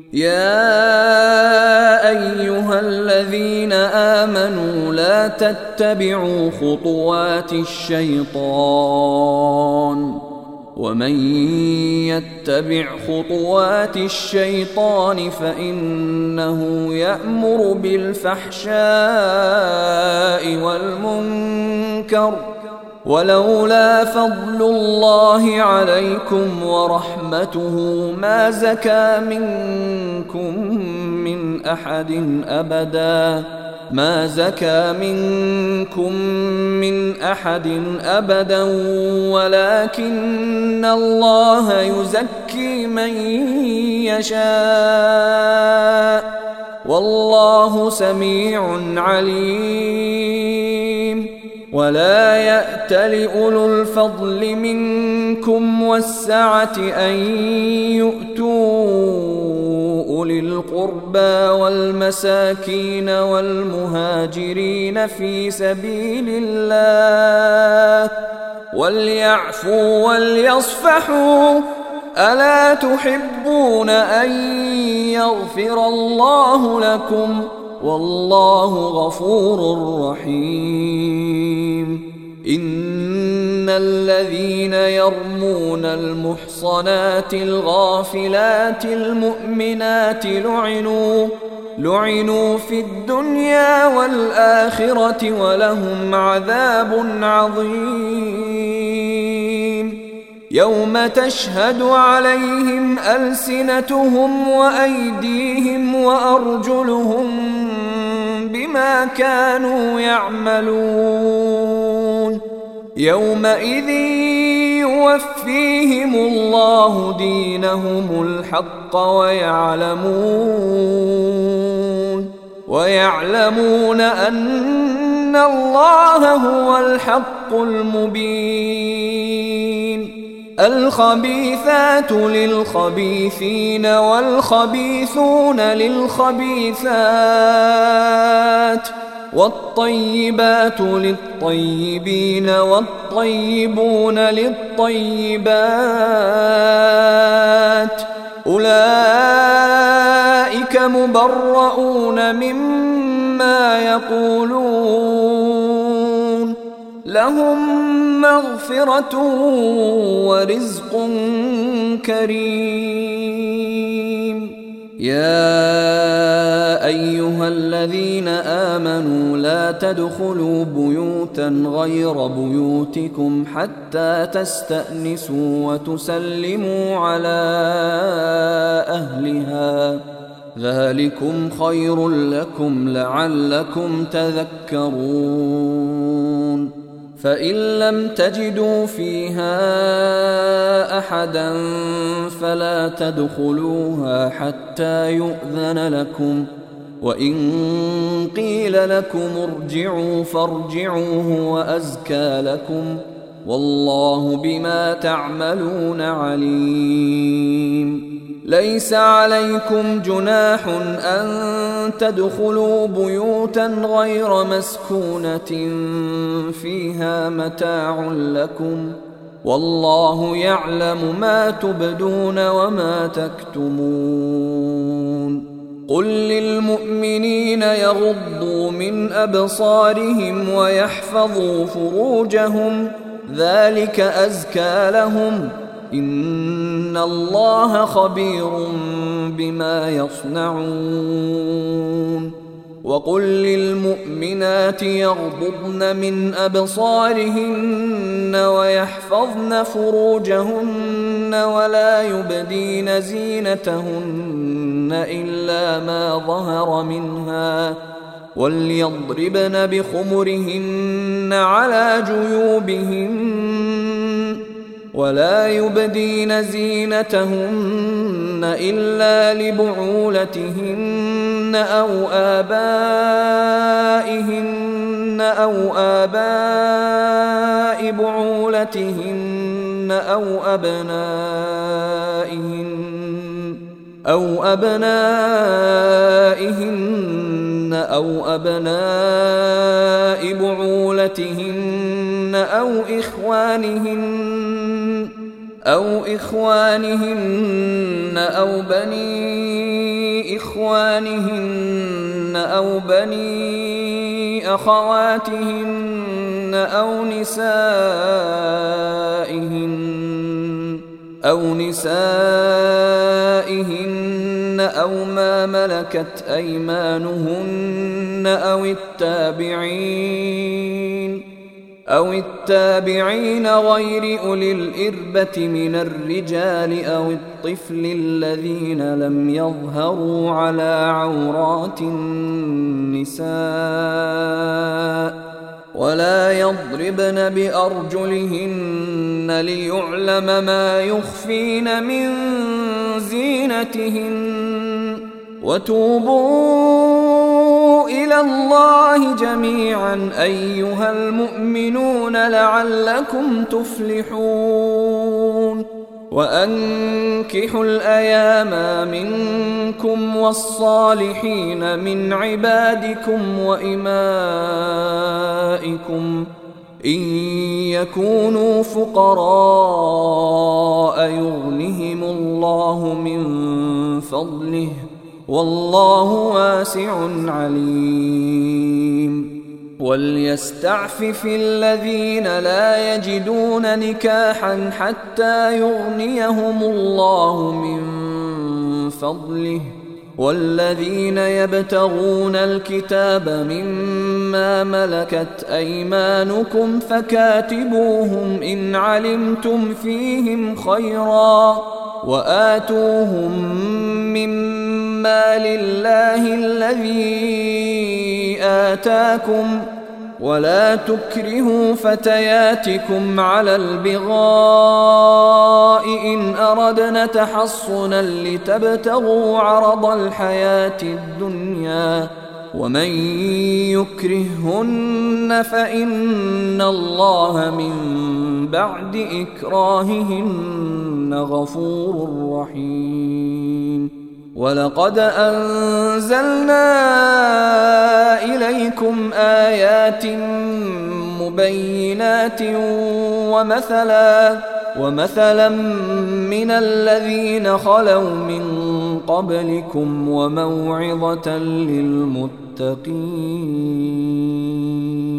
يا أيها الذين آمنوا لا تتبعوا خطوات الشيطان ومن يتبع خطوات الشيطان فإنه يأمر بالفحشاء والمنكر ولولا فضل الله عليكم ورحمته ما زكى منكم من أحد أبدا ولكن الله يزكي من يشاء والله سميع عليم ولا يأتل أولو الفضل منكم والسعة أن يؤتوا أولي القربى والمساكين والمهاجرين في سبيل الله وليعفوا وليصفحوا ألا تحبون أن يغفر الله لكم والله غفور رحيم إن الذين يرمون المحصنات الغافلات المؤمنات لعنوا في الدنيا والآخرة ولهم عذاب عظيم يوم تشهد عليهم ألسنتهم وأيديهم وأرجلهم بما كانوا يعملون يومئذ يوفيهم الله دينهم الحق ويعلمون أن الله هو الحق المبين الخبيثات للخبيثين والخبيثون للخبيثات والطيبات للطيبين والطيبون للطيبات أولئك مبرؤون مما يقولون لهم مغفرة ورزق كريم يا أيها الذين آمنوا لا تدخلوا بيوتا غير بيوتكم حتى تستأنسوا وتسلموا على أهلها ذلكم خير لكم لعلكم تذكرون فإن لم تجدوا فيها أحدا فلا تدخلوها حتى يؤذن لكم وإن قيل لكم ارجعوا فارجعوا هو أزكى لكم والله بما تعملون عليم ليس عليكم جناح أن تدخلوا بيوتا غير مسكونة فيها متاع لكم والله يعلم ما تبدون وما تكتمون قل للمؤمنين يغضوا من أبصارهم ويحفظوا فروجهم ذلك أزكى لهم إن الله خبير بما يصنعون وقل للمؤمنات يغضضن من أبصارهن ويحفظن فروجهن ولا يبدين زينتهن إلا ما ظهر منها وليضربن بخمرهن على جيوبهن ولا يبدين زينتهن إلا لبعولتهن أو آباء بعولتهن أو أبنائهن أو بعولتهن أو إخوانهن أو بني إخوانهن أو بني أخواتهن أو نسائهن أو ما ملكت أيمانهن أو التابعين غير أولي الإربة من الرجال أو الطفل الذين لم يظهروا على عورات النساء ولا يضربن بأرجلهن ليعلم ما يخفين من زينتهن وتوبوا إلى الله جميعا أيها المؤمنون لعلكم تفلحون وأنكحوا الأيام منكم والصالحين من عبادكم وإمائكم إن يكونوا فقراء يغنهم الله من فضله والله واسع عليم وليستعفف الذين لا يجدون نكاحا حتى يغنيهم الله من فضله والذين يبتغون الكتاب مما ملكت أيمانكم فكاتبوهم إن علمتم فيهم خيرا وآتوهم مما لله الذي آتاكم ولا تكرهوا فتياتكم على البغاء إن أردنا تحصنا لتبتغوا عرض الحياة الدنيا ومن يكرههن فإن الله من بعد إكراههن غفور رحيم ولقد أنزلنا إليكم آيات مبينات ومثلا من الذين خلوا من قبلكم وموعظة للمتقين.